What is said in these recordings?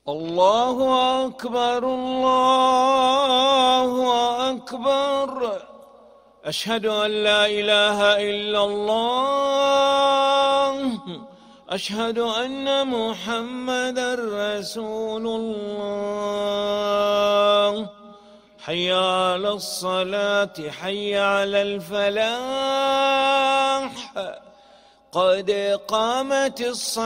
الله أكبر الله أكبر. أشهد أن لا إله إلا الله. أشهد أن محمدًا رسول الله. حي على الصلاة حي على الفلاح. قد قامت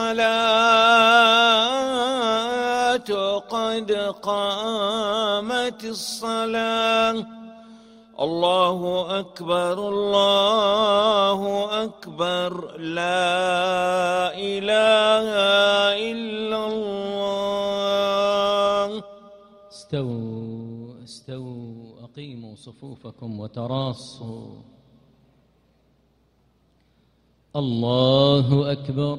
الصلاة قد قامت الصلاة. الله أكبر الله أكبر. لا إله إلا الله. استووا أقيموا صفوفكم وتراصوا. الله أكبر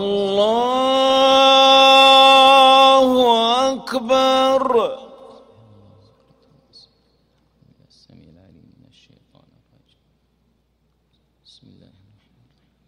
الله أكبر. السميع العليم من الشيطان الرجيم. بسم الله الرحمن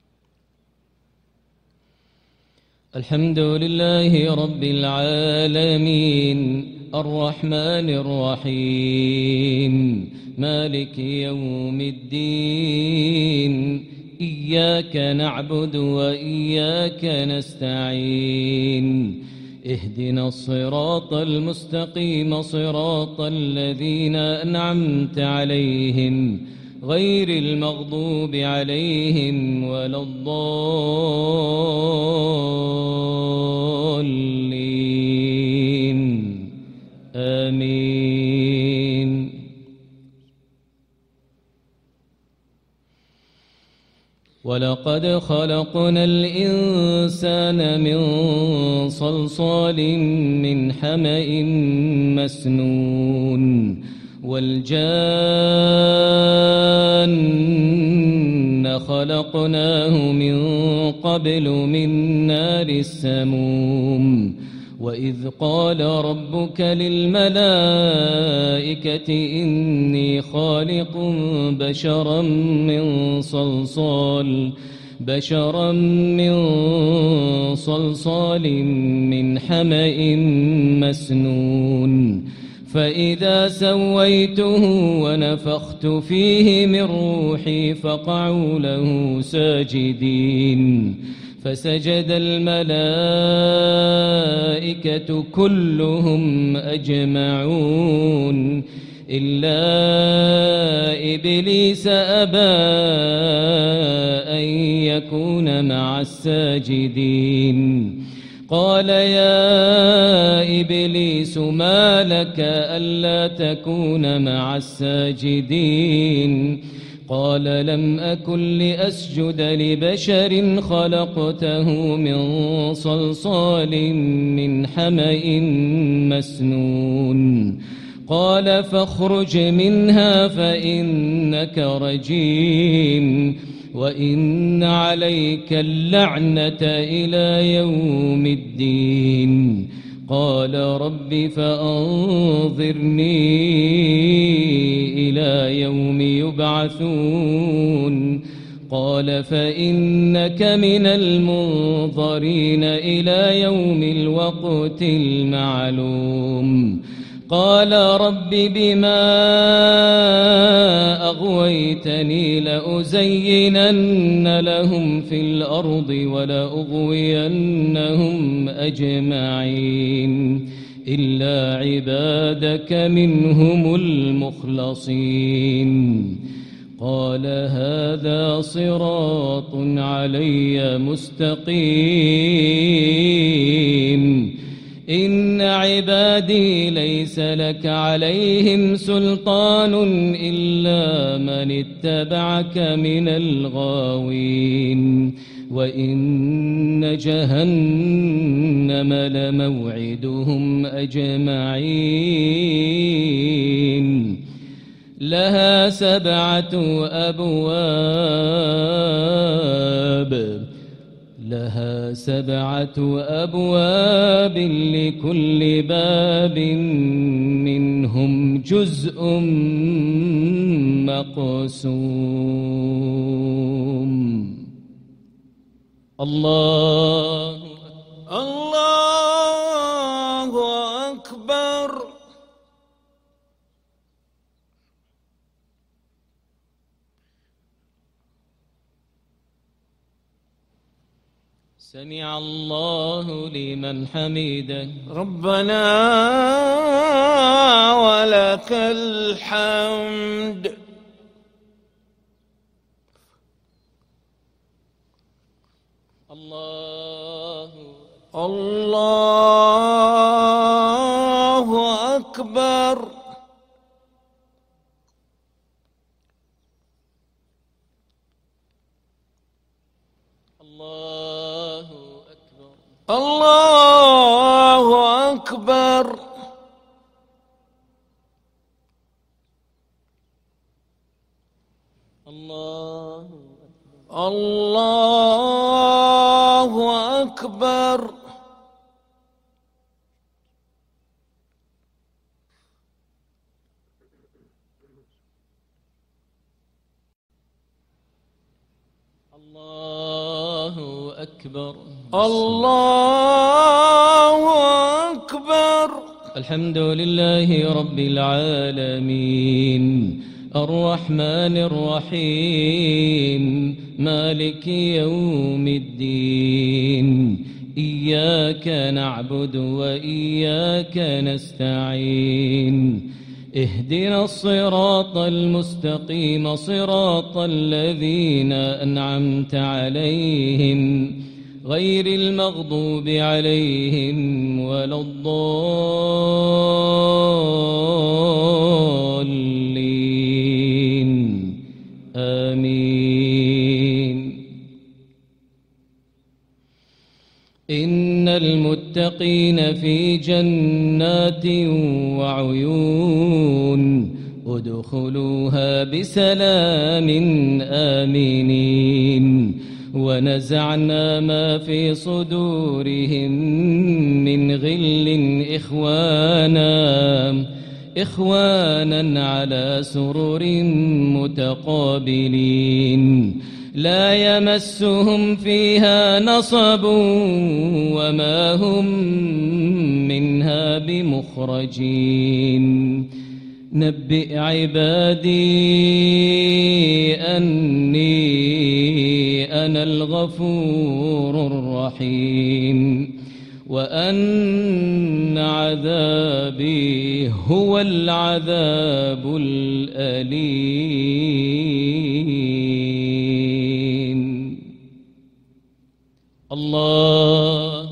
الرحيم. الحمد لله رب العالمين الرحمن الرحيم مالك يوم الدين. إياك نعبد وإياك نستعين. اهدنا الصراط المستقيم صراط الذين أنعمت عليهم غير المغضوب عليهم ولا الضالين. آمين. ولقد خلقنا الإنسان من صلصال من حمأ مسنون. والجان خلقناه من قبل من نار السموم. وإذ قال ربك للملائكة إني خالق بشرا من صلصال من حمأ مسنون. فإذا سويته ونفخت فيه من روحي فقعوا له ساجدين. فسجد الملائكة كلهم أجمعون إلا إبليس أبى أن يكون مع الساجدين. قال يا إبليس ما لك ألا تكون مع الساجدين؟ قال لم أكن لأسجد لبشر خلقته من صلصال من حمأ مسنون. قال فاخرج منها فإنك رجيم وإن عليك اللعنة إلى يوم الدين. قال رب فأنظرني إلى يوم يبعثون. قال فإنك من المنظرين إلى يوم الوقت المعلوم. قال رب بما أغويتني لأزينن لهم في الأرض ولأغوينهم أجمعين إلا عبادك منهم المخلصين. قال هذا صراط علي مستقيم. إن عبادي ليس لك عليهم سلطان إلا من اتبعك من الغاوين. وإن جهنم لموعدهم أجمعين. لها 7 أبواب لكل باب منهم جزء مقسوم. الله الله أكبر. سمع الله لمن حمده. ربنا ولك الحمد. الله أكبر. الله أكبر. الله أكبر. الله أكبر. الله أكبر. الله أكبر. الحمد لله رب العالمين الرحمن الرحيم مالك يوم الدين إياك نعبد وإياك نستعين اهدنا الصراط المستقيم صراط الذين أنعمت عليهم غير المغضوب عليهم ولا الضالين آمين. إن المتقين في جنات وعيون ادخلوها بسلام آمنين. ونزعنا ما في صدورهم من غل إخوانا على سرر متقابلين لا يمسهم فيها نصب وما هم منها بمخرجين. نبئ عبادي أني أنا الغفور الرحيم وأن عذابي هو العذاب الأليم. الله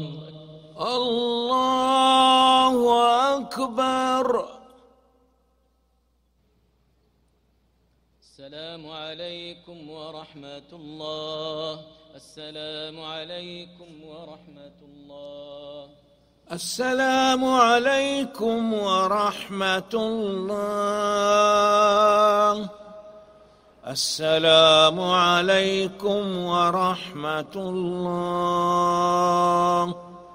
أكبر. السلام عليكم ورحمة الله. السلام عليكم ورحمة الله. السلام عليكم ورحمة الله. السلام عليكم ورحمة الله.